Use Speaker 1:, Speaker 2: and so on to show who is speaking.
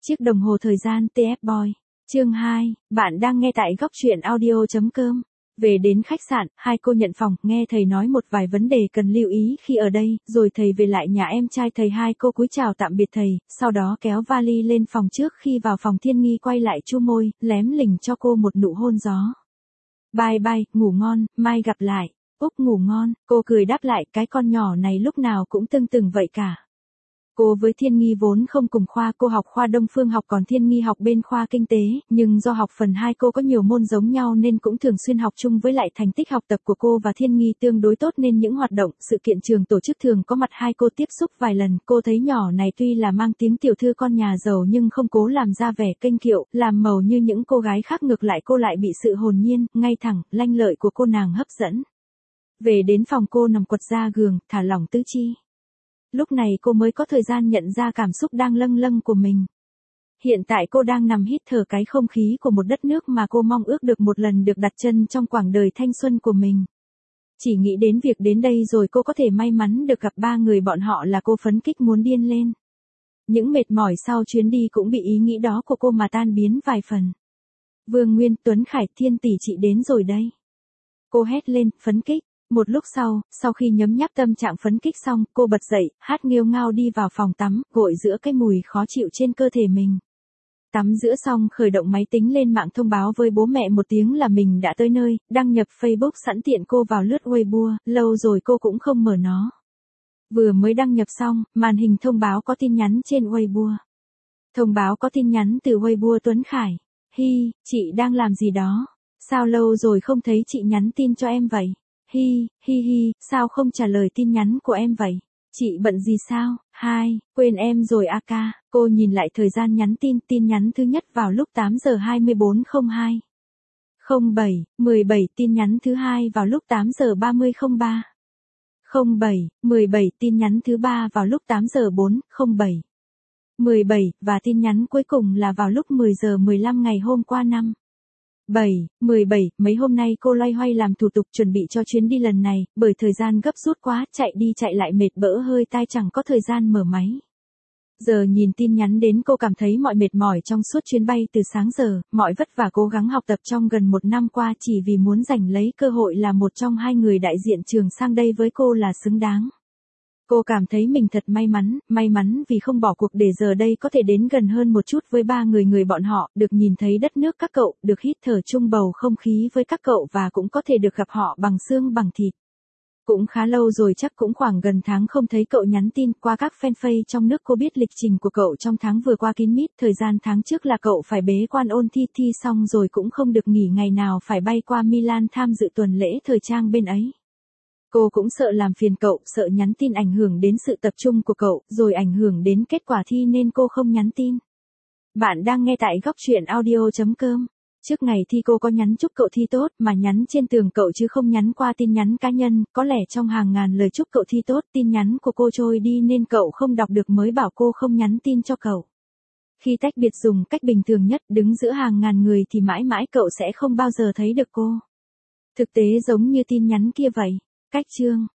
Speaker 1: Chiếc đồng hồ thời gian TF Boy. Chương 2, bạn đang nghe tại góc truyện audio.com. Về đến khách sạn, hai cô nhận phòng, nghe thầy nói một vài vấn đề cần lưu ý khi ở đây, rồi thầy về lại nhà em trai thầy, hai cô cúi chào tạm biệt thầy, sau đó kéo vali lên phòng. Trước khi vào phòng Thiên Nghi quay lại chu môi, lém lỉnh cho cô một nụ hôn gió. Bye bye, ngủ ngon, mai gặp lại. Úc ngủ ngon, cô cười đáp lại, cái con nhỏ này lúc nào cũng tưng từng vậy cả. Cô với Thiên Nghi vốn không cùng khoa, cô học khoa Đông Phương học còn Thiên Nghi học bên khoa kinh tế, nhưng do học phần hai cô có nhiều môn giống nhau nên cũng thường xuyên học chung, với lại thành tích học tập của cô và Thiên Nghi tương đối tốt nên những hoạt động, sự kiện trường tổ chức thường có mặt hai cô tiếp xúc vài lần. Cô thấy nhỏ này tuy là mang tiếng tiểu thư con nhà giàu nhưng không cố làm ra vẻ kênh kiệu, làm màu như những cô gái khác, ngược lại cô lại bị sự hồn nhiên, ngay thẳng, lanh lợi của cô nàng hấp dẫn. Về đến phòng cô nằm quật ra giường, thả lỏng tứ chi. Lúc này cô mới có thời gian nhận ra cảm xúc đang lâng lâng của mình. Hiện tại cô đang nằm hít thở cái không khí của một đất nước mà cô mong ước được một lần được đặt chân trong quãng đời thanh xuân của mình. Chỉ nghĩ đến việc đến đây rồi cô có thể may mắn được gặp ba người bọn họ là cô phấn khích muốn điên lên. Những mệt mỏi sau chuyến đi cũng bị ý nghĩ đó của cô mà tan biến vài phần. Vương Nguyên, Tuấn Khải, Thiên tỷ chị đến rồi đây. Cô hét lên, phấn khích. Một lúc sau khi nhấm nháp tâm trạng phấn kích xong, cô bật dậy, hát nghêu ngao đi vào phòng tắm, gội giữa cái mùi khó chịu trên cơ thể mình. Tắm rửa xong, khởi động máy tính lên mạng thông báo với bố mẹ một tiếng là mình đã tới nơi, đăng nhập Facebook sẵn tiện cô vào lướt Weibo, lâu rồi cô cũng không mở nó. Vừa mới đăng nhập xong, màn hình thông báo có tin nhắn trên Weibo. Thông báo có tin nhắn từ Weibo Tuấn Khải. Hi, chị đang làm gì đó? Sao lâu rồi không thấy chị nhắn tin cho em vậy? Hi, sao không trả lời tin nhắn của em vậy? Chị bận gì sao? Hai, quên em rồi a ca. Cô nhìn lại thời gian nhắn tin nhắn thứ nhất vào lúc 8 giờ 24:02. 07, tin nhắn thứ hai vào lúc 8 giờ 30:03. 17, tin nhắn thứ ba vào lúc 8 giờ 4:07. 17, và tin nhắn cuối cùng là vào lúc 10 giờ 15 ngày hôm qua 17, mấy hôm nay cô loay hoay làm thủ tục chuẩn bị cho chuyến đi lần này, bởi thời gian gấp rút quá, chạy đi chạy lại mệt bỡ hơi tai, chẳng có thời gian mở máy. Giờ nhìn tin nhắn đến cô cảm thấy mọi mệt mỏi trong suốt chuyến bay từ sáng giờ, mọi vất vả cố gắng học tập trong gần một năm qua chỉ vì muốn giành lấy cơ hội là một trong hai người đại diện trường sang đây với cô là xứng đáng. Cô cảm thấy mình thật may mắn vì không bỏ cuộc để giờ đây có thể đến gần hơn một chút với ba người bọn họ, được nhìn thấy đất nước các cậu, được hít thở chung bầu không khí với các cậu và cũng có thể được gặp họ bằng xương bằng thịt. Cũng khá lâu rồi, chắc cũng khoảng gần tháng không thấy cậu nhắn tin. Qua các fanpage trong nước cô biết lịch trình của cậu trong tháng vừa qua kín mít, thời gian tháng trước là cậu phải bế quan ôn thi xong rồi cũng không được nghỉ ngày nào, phải bay qua Milan tham dự tuần lễ thời trang bên ấy. Cô cũng sợ làm phiền cậu, sợ nhắn tin ảnh hưởng đến sự tập trung của cậu, rồi ảnh hưởng đến kết quả thi nên cô không nhắn tin. Bạn đang nghe tại góc truyện audio.com. Trước ngày thi cô có nhắn chúc cậu thi tốt, mà nhắn trên tường cậu chứ không nhắn qua tin nhắn cá nhân, có lẽ trong hàng ngàn lời chúc cậu thi tốt, tin nhắn của cô trôi đi nên cậu không đọc được mới bảo cô không nhắn tin cho cậu. Khi tách biệt dùng cách bình thường nhất, đứng giữa hàng ngàn người thì mãi mãi cậu sẽ không bao giờ thấy được cô. Thực tế giống như tin nhắn kia vậy. Cách chương